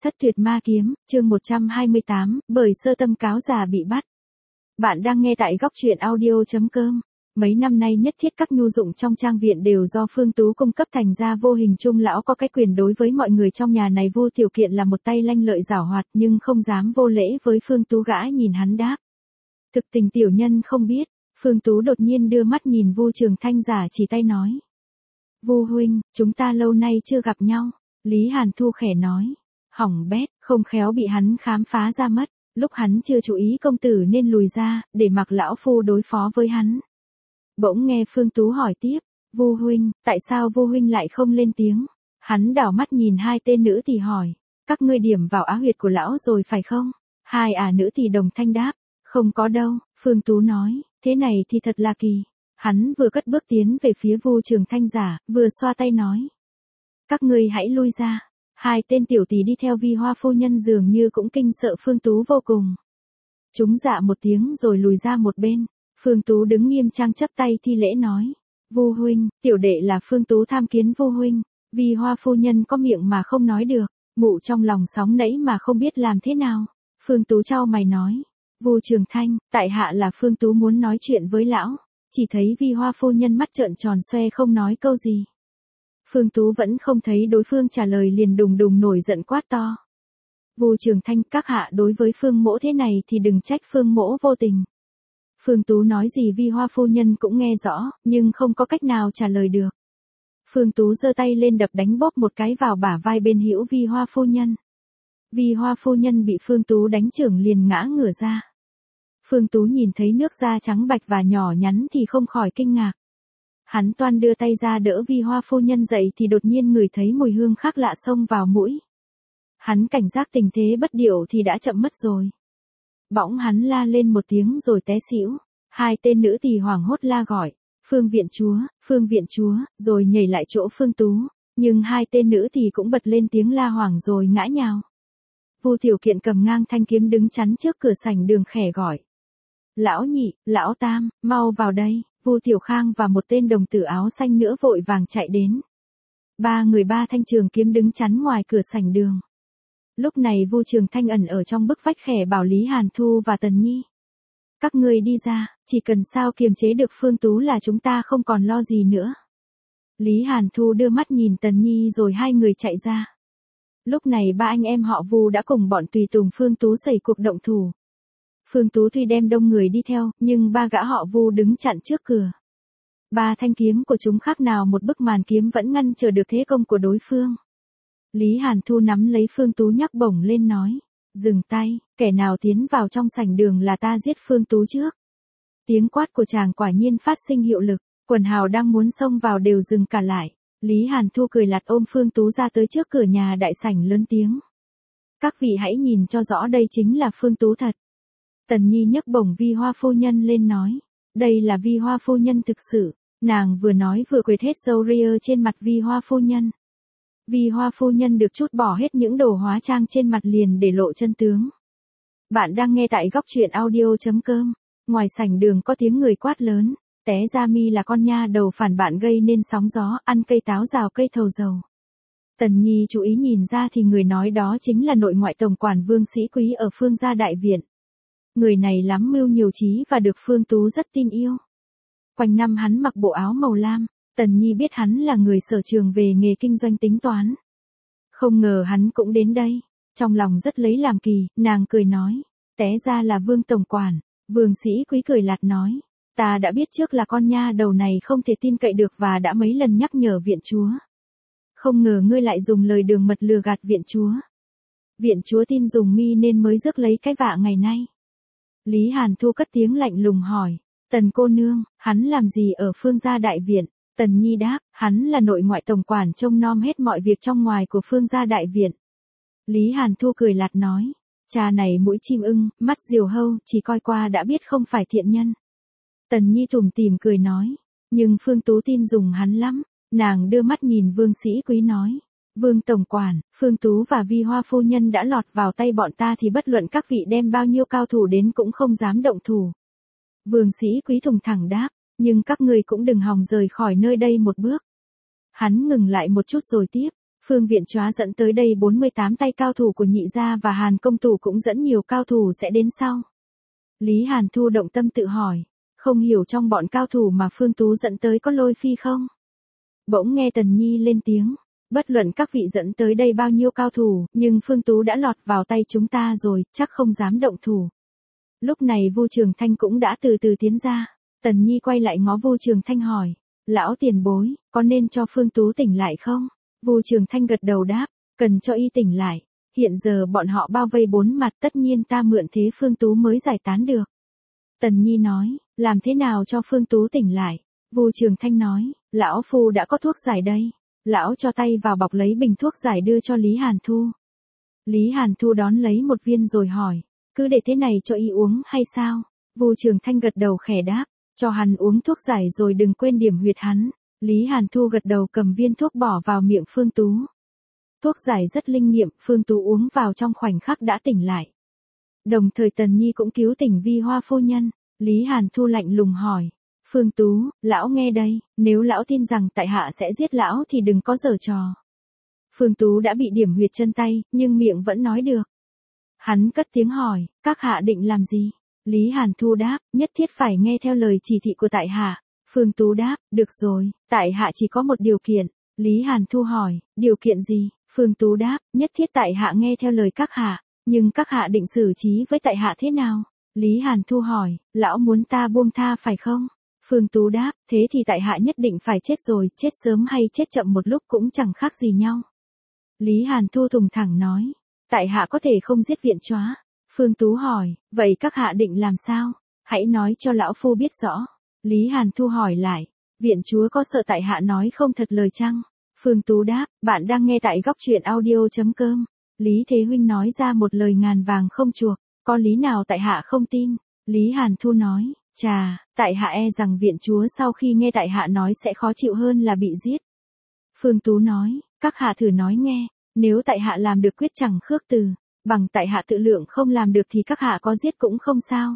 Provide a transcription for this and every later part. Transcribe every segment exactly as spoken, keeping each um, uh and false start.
Thất tuyệt ma kiếm, chương một trăm hai mươi tám, bởi sơ tâm cáo già bị bắt. Bạn đang nghe tại góc truyện audio.com. Mấy năm nay nhất thiết các nhu dụng trong trang viện đều do Phương Tú cung cấp, thành ra vô hình chung lão có cái quyền đối với mọi người trong nhà này. Vu Tiểu Kiện là một tay lanh lợi giảo hoạt nhưng không dám vô lễ với Phương Tú. Gã nhìn hắn đáp: Thực tình tiểu nhân không biết. Phương Tú đột nhiên đưa mắt nhìn Vu Trường Thanh, giả chỉ tay nói: Vu huynh, chúng ta lâu nay chưa gặp nhau. Lý Hàn Thu khẽ nói: Hỏng bét, không khéo bị hắn khám phá ra mất. Lúc hắn chưa chú ý công tử nên lùi ra, để mặc lão phu đối phó với hắn. Bỗng nghe Phương Tú hỏi tiếp: Vu huynh, tại sao Vu huynh lại không lên tiếng? Hắn đảo mắt nhìn hai tên nữ tỳ hỏi: Các ngươi điểm vào á huyệt của lão rồi phải không? Hai ả nữ tỳ đồng thanh đáp: Không có đâu. Phương Tú nói: Thế này thì thật là kỳ. Hắn vừa cất bước tiến về phía Vu Trường Thanh giả, vừa xoa tay nói: Các ngươi hãy lui ra. Hai tên tiểu tỷ đi theo Vi Hoa phu nhân dường như cũng kinh sợ Phương Tú vô cùng. Chúng dạ một tiếng rồi lùi ra một bên. Phương Tú đứng nghiêm trang chắp tay thi lễ nói: Vu huynh, tiểu đệ là Phương Tú tham kiến Vu huynh. Vi Hoa phu nhân có miệng mà không nói được, mụ trong lòng sóng nẫy mà không biết làm thế nào. Phương Tú chau mày nói: Vu Trường Thanh, tại hạ là Phương Tú muốn nói chuyện với lão. Chỉ thấy Vi Hoa phu nhân mắt trợn tròn xoe không nói câu gì. Phương Tú vẫn không thấy đối phương trả lời, liền đùng đùng nổi giận quát to: Vu Trường Thanh, các hạ đối với Phương mỗ thế này thì đừng trách Phương mỗ vô tình. Phương Tú nói gì Vi Hoa phu nhân cũng nghe rõ, nhưng không có cách nào trả lời được. Phương Tú giơ tay lên đập đánh bóp một cái vào bả vai bên hữu Vi Hoa phu nhân. Vi Hoa phu nhân bị Phương Tú đánh chưởng liền ngã ngửa ra. Phương Tú nhìn thấy nước da trắng bạch và nhỏ nhắn thì không khỏi kinh ngạc. Hắn toan đưa tay ra đỡ Vi Hoa phu nhân dậy thì đột nhiên ngửi thấy mùi hương khác lạ xông vào mũi. Hắn cảnh giác tình thế bất điệu thì đã chậm mất rồi. Bỗng hắn la lên một tiếng rồi té xỉu. Hai tên nữ tỳ hoảng hốt la gọi: Phương viện chúa, Phương viện chúa, rồi nhảy lại chỗ Phương Tú. Nhưng hai tên nữ tỳ cũng bật lên tiếng la hoảng rồi ngã nhào. Vu Tiểu Kiện cầm ngang thanh kiếm đứng chắn trước cửa sảnh đường khẽ gọi: Lão nhị, lão tam, mau vào đây. Vu Tiểu Khang và một tên đồng tử áo xanh nữa vội vàng chạy đến. Ba người ba thanh trường kiếm đứng chắn ngoài cửa sảnh đường. Lúc này Vu Trường Thanh ẩn ở trong bức vách khẽ bảo Lý Hàn Thu và Tần Nhi: Các ngươi đi ra, chỉ cần sao kiềm chế được Phương Tú là chúng ta không còn lo gì nữa. Lý Hàn Thu đưa mắt nhìn Tần Nhi rồi hai người chạy ra. Lúc này ba anh em họ Vu đã cùng bọn tùy tùng Phương Tú xảy cuộc động thủ. Phương Tú tuy đem đông người đi theo, nhưng ba gã họ Vu đứng chặn trước cửa. Ba thanh kiếm của chúng khác nào một bức màn kiếm vẫn ngăn chờ được thế công của đối phương. Lý Hàn Thu nắm lấy Phương Tú nhắc bổng lên nói: Dừng tay, kẻ nào tiến vào trong sảnh đường là ta giết Phương Tú trước. Tiếng quát của chàng quả nhiên phát sinh hiệu lực, quần hào đang muốn xông vào đều dừng cả lại. Lý Hàn Thu cười lạt ôm Phương Tú ra tới trước cửa nhà đại sảnh lớn tiếng: Các vị hãy nhìn cho rõ, đây chính là Phương Tú thật. Tần Nhi nhấc bổng Vi Hoa phu nhân lên nói: Đây là Vi Hoa phu nhân thực sự. Nàng vừa nói vừa quệt hết râu ria trên mặt Vi Hoa phu nhân. Vi Hoa phu nhân được chút bỏ hết những đồ hóa trang trên mặt liền để lộ chân tướng. Bạn đang nghe tại góc truyện audio.com. Ngoài sảnh đường có tiếng người quát lớn: Té ra mi là con nha đầu phản bạn gây nên sóng gió, ăn cây táo rào cây thầu dầu. Tần Nhi chú ý nhìn ra thì người nói đó chính là nội ngoại tổng quản Vương Sĩ Quý ở Phương gia đại viện. Người này lắm mưu nhiều trí và được Phương Tú rất tin yêu. Quanh năm hắn mặc bộ áo màu lam. Tần Nhi biết hắn là người sở trường về nghề kinh doanh tính toán. Không ngờ hắn cũng đến đây. Trong lòng rất lấy làm kỳ, nàng cười nói: Té ra là Vương tổng quản. Vương Sĩ Quý cười lạt nói: Ta đã biết trước là con nha đầu này không thể tin cậy được và đã mấy lần nhắc nhở viện chúa. Không ngờ ngươi lại dùng lời đường mật lừa gạt viện chúa. Viện chúa tin dùng mi nên mới rước lấy cái vạ ngày nay. Lý Hàn Thu cất tiếng lạnh lùng hỏi: Tần cô nương, hắn làm gì ở Phương gia đại viện? Tần Nhi đáp: Hắn là nội ngoại tổng quản trông nom hết mọi việc trong ngoài của Phương gia đại viện. Lý Hàn Thu cười lạt nói: Cha này mũi chim ưng, mắt diều hâu, chỉ coi qua đã biết không phải thiện nhân. Tần Nhi tủm tỉm cười nói: Nhưng Phương Tú tin dùng hắn lắm. Nàng đưa mắt nhìn Vương Sĩ Quý nói: Vương tổng quản, Phương Tú và Vi Hoa phu nhân đã lọt vào tay bọn ta thì bất luận các vị đem bao nhiêu cao thủ đến cũng không dám động thủ. Vương Sĩ Quý thùng thẳng đáp: Nhưng các người cũng đừng hòng rời khỏi nơi đây một bước. Hắn ngừng lại một chút rồi tiếp: Phương Viện Chóa dẫn tới đây bốn mươi tám tay cao thủ của Nhị gia và Hàn công tử cũng dẫn nhiều cao thủ sẽ đến sau. Lý Hàn Thu động tâm tự hỏi, không hiểu trong bọn cao thủ mà Phương Tú dẫn tới có Lôi Phi không? Bỗng nghe Tần Nhi lên tiếng, bất luận các vị dẫn tới đây bao nhiêu cao thủ, nhưng Phương Tú đã lọt vào tay chúng ta rồi, chắc không dám động thủ. Lúc này Vu Trường Thanh cũng đã từ từ tiến ra, Tần Nhi quay lại ngó Vu Trường Thanh hỏi, lão tiền bối, có nên cho Phương Tú tỉnh lại không? Vu Trường Thanh gật đầu đáp, cần cho y tỉnh lại, hiện giờ bọn họ bao vây bốn mặt, tất nhiên ta mượn thế Phương Tú mới giải tán được. Tần Nhi nói, làm thế nào cho Phương Tú tỉnh lại? Vu Trường Thanh nói, lão phu đã có thuốc giải đây. Lão cho tay vào bọc lấy bình thuốc giải đưa cho Lý Hàn Thu. Lý Hàn Thu đón lấy một viên rồi hỏi, cứ để thế này cho y uống hay sao? Vu Trường Thanh gật đầu khẽ đáp, cho hắn uống thuốc giải rồi đừng quên điểm huyệt hắn. Lý Hàn Thu gật đầu cầm viên thuốc bỏ vào miệng Phương Tú. Thuốc giải rất linh nghiệm, Phương Tú uống vào trong khoảnh khắc đã tỉnh lại. Đồng thời Tần Nhi cũng cứu tỉnh Vi Hoa phu nhân. Lý Hàn Thu lạnh lùng hỏi, Phương Tú, lão nghe đây, nếu lão tin rằng tại hạ sẽ giết lão thì đừng có giở trò. Phương Tú đã bị điểm huyệt chân tay, nhưng miệng vẫn nói được. Hắn cất tiếng hỏi, các hạ định làm gì? Lý Hàn Thu đáp, nhất thiết phải nghe theo lời chỉ thị của tại hạ. Phương Tú đáp, được rồi, tại hạ chỉ có một điều kiện. Lý Hàn Thu hỏi, điều kiện gì? Phương Tú đáp, nhất thiết tại hạ nghe theo lời các hạ, nhưng các hạ định xử trí với tại hạ thế nào? Lý Hàn Thu hỏi, lão muốn ta buông tha phải không? Phương Tú đáp, thế thì tại hạ nhất định phải chết rồi, chết sớm hay chết chậm một lúc cũng chẳng khác gì nhau. Lý Hàn Thu thùng thẳng nói, tại hạ có thể không giết Viện Chóa. Phương Tú hỏi, vậy các hạ định làm sao? Hãy nói cho lão phu biết rõ. Lý Hàn Thu hỏi lại, Viện Chúa có sợ tại hạ nói không thật lời chăng? Phương Tú đáp, bạn đang nghe tại góc truyện audio.com. Lý Thế Huynh nói ra một lời ngàn vàng không chuộc, có lý nào tại hạ không tin? Lý Hàn Thu nói, chà, tại hạ e rằng Viện Chúa sau khi nghe tại hạ nói sẽ khó chịu hơn là bị giết. Phương Tú nói, các hạ thử nói nghe, nếu tại hạ làm được quyết chẳng khước từ, bằng tại hạ tự lượng không làm được thì các hạ có giết cũng không sao.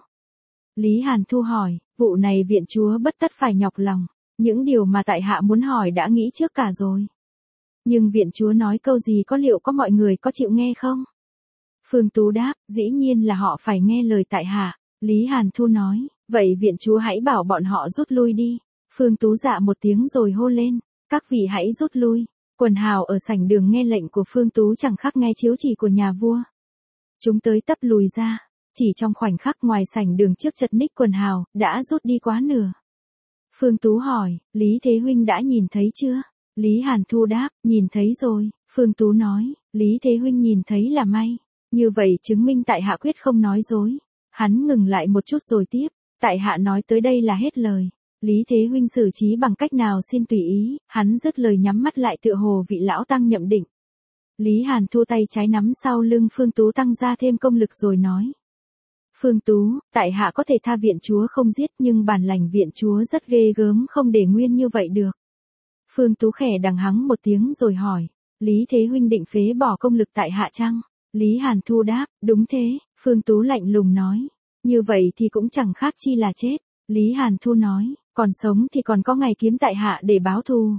Lý Hàn Thu hỏi, vụ này Viện Chúa bất tất phải nhọc lòng, những điều mà tại hạ muốn hỏi đã nghĩ trước cả rồi. Nhưng Viện Chúa nói câu gì có liệu có mọi người có chịu nghe không? Phương Tú đáp, dĩ nhiên là họ phải nghe lời tại hạ. Lý Hàn Thu nói, vậy Viện Chúa hãy bảo bọn họ rút lui đi. Phương Tú dạ một tiếng rồi hô lên, các vị hãy rút lui. Quần hào ở sảnh đường nghe lệnh của Phương Tú chẳng khác nghe chiếu chỉ của nhà vua. Chúng tới tấp lùi ra, chỉ trong khoảnh khắc ngoài sảnh đường trước chật ních quần hào, đã rút đi quá nửa. Phương Tú hỏi, Lý Thế Huynh đã nhìn thấy chưa? Lý Hàn Thu đáp, nhìn thấy rồi. Phương Tú nói, Lý Thế Huynh nhìn thấy là may. Như vậy chứng minh tại hạ quyết không nói dối. Hắn ngừng lại một chút rồi tiếp, tại hạ nói tới đây là hết lời. Lý Thế Huynh xử trí bằng cách nào xin tùy ý. Hắn dứt lời nhắm mắt lại tựa hồ vị lão tăng nhậm định. Lý Hàn Thu tay trái nắm sau lưng Phương Tú tăng ra thêm công lực rồi nói. Phương Tú, tại hạ có thể tha Viện Chúa không giết nhưng bản lành Viện Chúa rất ghê gớm không để nguyên như vậy được. Phương Tú khẽ đằng hắng một tiếng rồi hỏi, Lý Thế Huynh định phế bỏ công lực tại hạ chăng? Lý Hàn Thu đáp, đúng thế. Phương Tú lạnh lùng nói, như vậy thì cũng chẳng khác chi là chết. Lý Hàn Thu nói, còn sống thì còn có ngày kiếm tại hạ để báo thù.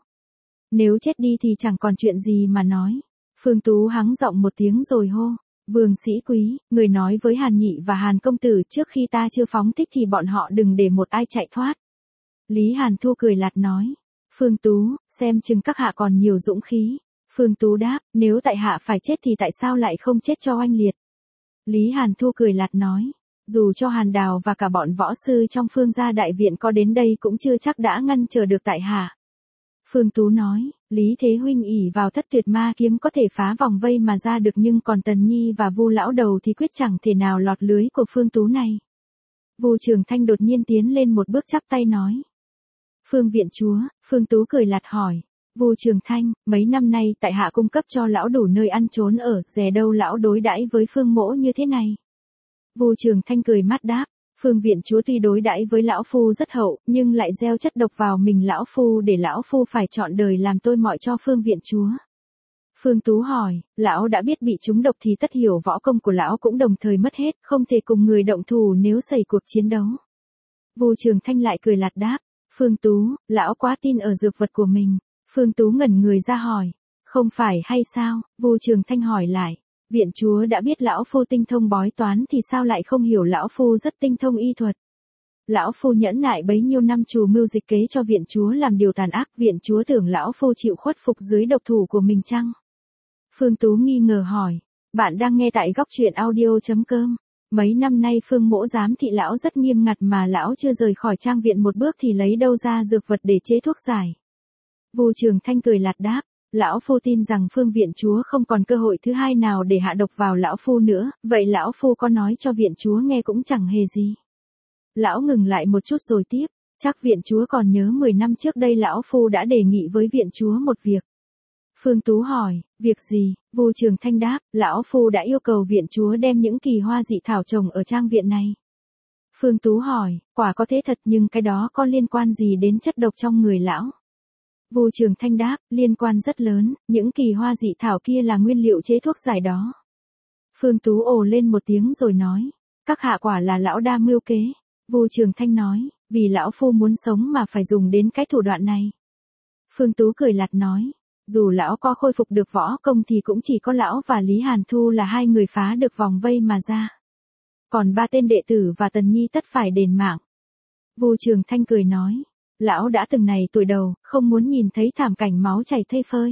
Nếu chết đi thì chẳng còn chuyện gì mà nói. Phương Tú hắng giọng một tiếng rồi hô, Vương Sĩ Quý, người nói với Hàn Nhị và Hàn Công Tử trước khi ta chưa phóng thích thì bọn họ đừng để một ai chạy thoát. Lý Hàn Thu cười lạt nói, Phương Tú, xem chừng các hạ còn nhiều dũng khí. Phương Tú đáp, nếu tại hạ phải chết thì tại sao lại không chết cho oanh liệt? Lý Hàn Thu cười lạt nói, dù cho Hàn Đào và cả bọn võ sư trong Phương gia đại viện có đến đây cũng chưa chắc đã ngăn trở được tại hạ. Phương Tú nói, Lý Thế Huynh ỷ vào thất tuyệt ma kiếm có thể phá vòng vây mà ra được nhưng còn Tần Nhi và Vu lão đầu thì quyết chẳng thể nào lọt lưới của Phương Tú này. Vu Trường Thanh đột nhiên tiến lên một bước chắp tay nói. Phương Viện Chúa, Phương Tú cười lạt hỏi. Vu Trường Thanh, mấy năm nay tại hạ cung cấp cho lão đủ nơi ăn trốn ở, dè đâu lão đối đãi với Phương mỗ như thế này. Vu Trường Thanh cười mắt đáp, Phương Viện Chúa tuy đối đãi với lão phu rất hậu, nhưng lại gieo chất độc vào mình lão phu để lão phu phải chọn đời làm tôi mọi cho Phương Viện Chúa. Phương Tú hỏi, lão đã biết bị trúng độc thì tất hiểu võ công của lão cũng đồng thời mất hết, không thể cùng người động thủ nếu xảy cuộc chiến đấu. Vu Trường Thanh lại cười lạt đáp, Phương Tú, lão quá tin ở dược vật của mình. Phương Tú ngẩn người ra hỏi, Không phải hay sao? Vu Trường Thanh hỏi lại. Viện chúa đã biết lão phu tinh thông bói toán thì sao lại không hiểu lão phu rất tinh thông y thuật. Lão phu nhẫn nại bấy nhiêu năm trù mưu dịch kế cho viện chúa làm điều tàn ác, viện chúa tưởng lão phu chịu khuất phục dưới độc thủ của mình chăng? Phương Tú nghi ngờ hỏi. Bạn đang nghe tại góc truyện audio.com. Mấy năm nay Phương Mỗ giám thị lão rất nghiêm ngặt mà lão chưa rời khỏi trang viện một bước thì lấy đâu ra dược vật để chế thuốc giải. Vu Trường Thanh cười lạt đáp. Lão phu tin rằng Phương viện chúa không còn cơ hội thứ hai nào để hạ độc vào lão phu nữa, vậy lão phu có nói cho viện chúa nghe cũng chẳng hề gì. Lão ngừng lại một chút rồi tiếp, chắc viện chúa còn nhớ mười năm trước đây lão phu đã đề nghị với viện chúa một việc. Phương Tú hỏi, việc gì? Vu Trường Thanh đáp, lão phu đã yêu cầu viện chúa đem những kỳ hoa dị thảo trồng ở trang viện này. Phương Tú hỏi, quả có thế thật nhưng cái đó có liên quan gì đến chất độc trong người lão? Vu Trường Thanh đáp, liên quan rất lớn, những kỳ hoa dị thảo kia là nguyên liệu chế thuốc giải đó. Phương Tú ồ lên một tiếng rồi nói, các hạ quả là lão đa mưu kế. Vu Trường Thanh nói, vì lão phu muốn sống mà phải dùng đến cái thủ đoạn này. Phương Tú cười lạt nói, dù lão có khôi phục được võ công thì cũng chỉ có lão và Lý Hàn Thu là hai người phá được vòng vây mà ra. Còn ba tên đệ tử và Tần Nhi tất phải đền mạng. Vu Trường Thanh cười nói, lão đã từng này tuổi đầu, không muốn nhìn thấy thảm cảnh máu chảy thây phơi.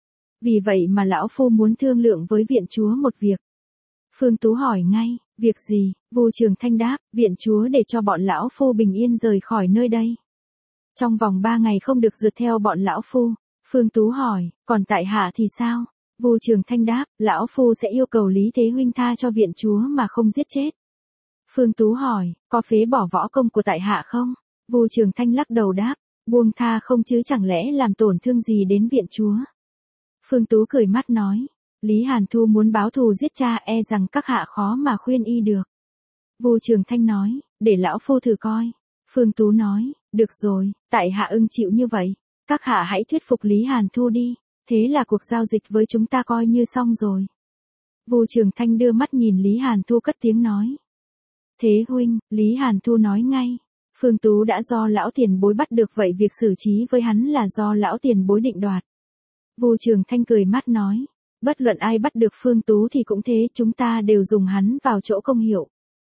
Vì vậy mà lão phu muốn thương lượng với viện chúa một việc. Phương Tú hỏi ngay, việc gì? Vu Trường Thanh đáp, viện chúa để cho bọn lão phu bình yên rời khỏi nơi đây. Trong vòng ba ngày không được rượt theo bọn lão phu. Phương Tú hỏi, còn tại hạ thì sao? Vu Trường Thanh đáp, lão phu sẽ yêu cầu Lý Thế Huynh tha cho viện chúa mà không giết chết. Phương Tú hỏi, có phế bỏ võ công của tại hạ không? Vu Trường Thanh lắc đầu đáp, buông tha không chứ chẳng lẽ làm tổn thương gì đến viện chúa. Phương Tú cười mắt nói, Lý Hàn Thu muốn báo thù giết cha e rằng các hạ khó mà khuyên y được. Vu Trường Thanh nói, để lão phu thử coi. Phương Tú nói, được rồi, tại hạ ưng chịu như vậy. Các hạ hãy thuyết phục Lý Hàn Thu đi, thế là cuộc giao dịch với chúng ta coi như xong rồi. Vu Trường Thanh đưa mắt nhìn Lý Hàn Thu cất tiếng nói. Thế huynh, Lý Hàn Thu nói ngay. Phương Tú đã do lão tiền bối bắt được vậy việc xử trí với hắn là do lão tiền bối định đoạt. Vu Trường Thanh cười mắt nói, bất luận ai bắt được Phương Tú thì cũng thế, chúng ta đều dùng hắn vào chỗ công hiệu.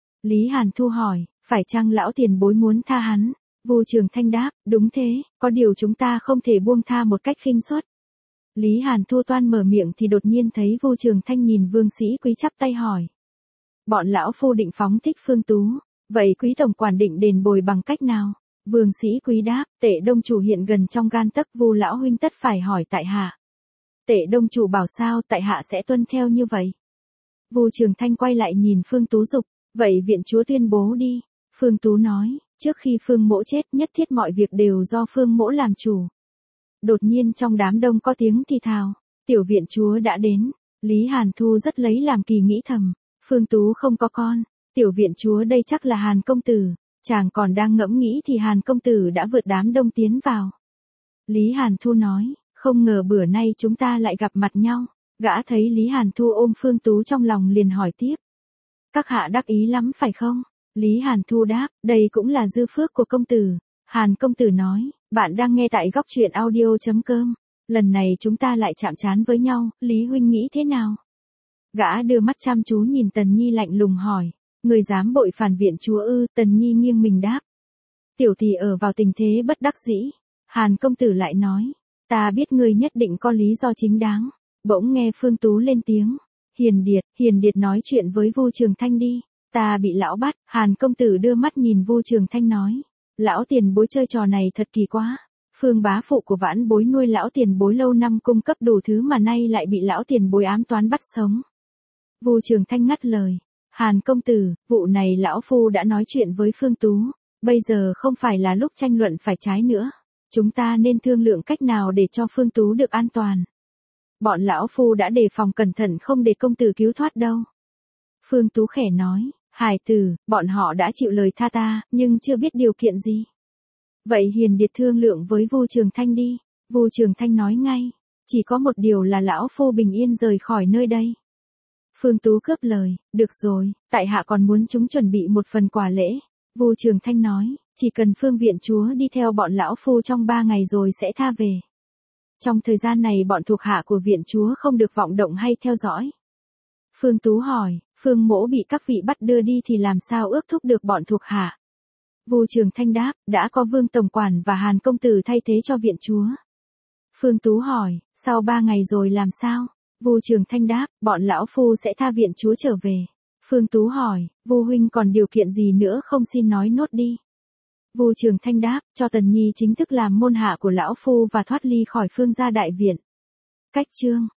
Lý Hàn Thu hỏi, phải chăng lão tiền bối muốn tha hắn? Vu Trường Thanh đáp, đúng thế, có điều chúng ta không thể buông tha một cách khinh suất. Lý Hàn Thu toan mở miệng thì đột nhiên thấy Vu Trường Thanh nhìn Vương Sĩ Quý chắp tay hỏi. Bọn lão phu định phóng thích Phương Tú, vậy Quý tổng quản định đền bồi bằng cách nào? Vương Sĩ Quý đáp, Tệ Đông chủ hiện gần trong gan tấc, Vu lão huynh tất phải hỏi tại hạ. Tệ Đông chủ bảo sao, tại hạ sẽ tuân theo như vậy. Vu Trường Thanh quay lại nhìn Phương Tú dục, vậy viện chúa tuyên bố đi. Phương Tú nói, trước khi Phương Mỗ chết nhất thiết mọi việc đều do Phương Mỗ làm chủ. Đột nhiên trong đám đông có tiếng thì thào, tiểu viện chúa đã đến. Lý Hàn Thu rất lấy làm kỳ nghĩ thầm, Phương Tú không có con, tiểu viện chúa đây chắc là Hàn công tử. Chàng còn đang ngẫm nghĩ thì Hàn công tử đã vượt đám đông tiến vào. Lý Hàn Thu nói, không ngờ bữa nay chúng ta lại gặp mặt nhau. Gã thấy Lý Hàn Thu ôm Phương Tú trong lòng liền hỏi tiếp. Các hạ đắc ý lắm phải không? Lý Hàn Thu đáp, đây cũng là dư phước của công tử. Hàn công tử nói, bạn đang nghe tại góc truyện audio.com. Lần này chúng ta lại chạm trán với nhau, Lý huynh nghĩ thế nào? Gã đưa mắt chăm chú nhìn Tần Nhi lạnh lùng hỏi, người dám bội phản viện chúa ư? Tần Nhi nghiêng mình đáp. Tiểu tỷ ở vào tình thế bất đắc dĩ. Hàn công tử lại nói, ta biết ngươi nhất định có lý do chính đáng. Bỗng nghe Phương Tú lên tiếng, Hiền Điệt, Hiền Điệt nói chuyện với Vu Trường Thanh đi. Ta bị lão bắt. Hàn công tử đưa mắt nhìn Vu Trường Thanh nói, lão tiền bối chơi trò này thật kỳ quá. Phương bá phụ của vãn bối nuôi lão tiền bối lâu năm cung cấp đủ thứ mà nay lại bị lão tiền bối ám toán bắt sống. Vu Trường Thanh ngắt lời, Hàn công tử, vụ này lão phu đã nói chuyện với Phương Tú, bây giờ không phải là lúc tranh luận phải trái nữa. Chúng ta nên thương lượng cách nào để cho Phương Tú được an toàn. Bọn lão phu đã đề phòng cẩn thận không để công tử cứu thoát đâu. Phương Tú khẽ nói, Hải tử, bọn họ đã chịu lời tha ta, nhưng chưa biết điều kiện gì. Vậy Hiền Điệt thương lượng với Vu Trường Thanh đi. Vu Trường Thanh nói ngay, chỉ có một điều là lão phu bình yên rời khỏi nơi đây. Phương Tú cướp lời, được rồi, tại hạ còn muốn chúng chuẩn bị một phần quà lễ. Vu Trường Thanh nói, chỉ cần Phương viện chúa đi theo bọn lão phu trong ba ngày rồi sẽ tha về. Trong thời gian này bọn thuộc hạ của viện chúa không được vọng động hay theo dõi. Phương Tú hỏi, Phương Mỗ bị các vị bắt đưa đi thì làm sao ước thúc được bọn thuộc hạ? Vu Trường Thanh đáp, đã có Vương Tổng Quản và Hàn Công Tử thay thế cho viện chúa. Phương Tú hỏi, sau ba ngày rồi làm sao? Vu Trường Thanh đáp, bọn lão phu sẽ tha viện chúa trở về. Phương Tú hỏi, Vu huynh còn điều kiện gì nữa không, xin nói nốt đi. Vu Trường Thanh đáp, cho Tần Nhi chính thức làm môn hạ của lão phu và thoát ly khỏi Phương gia đại viện. Cách chương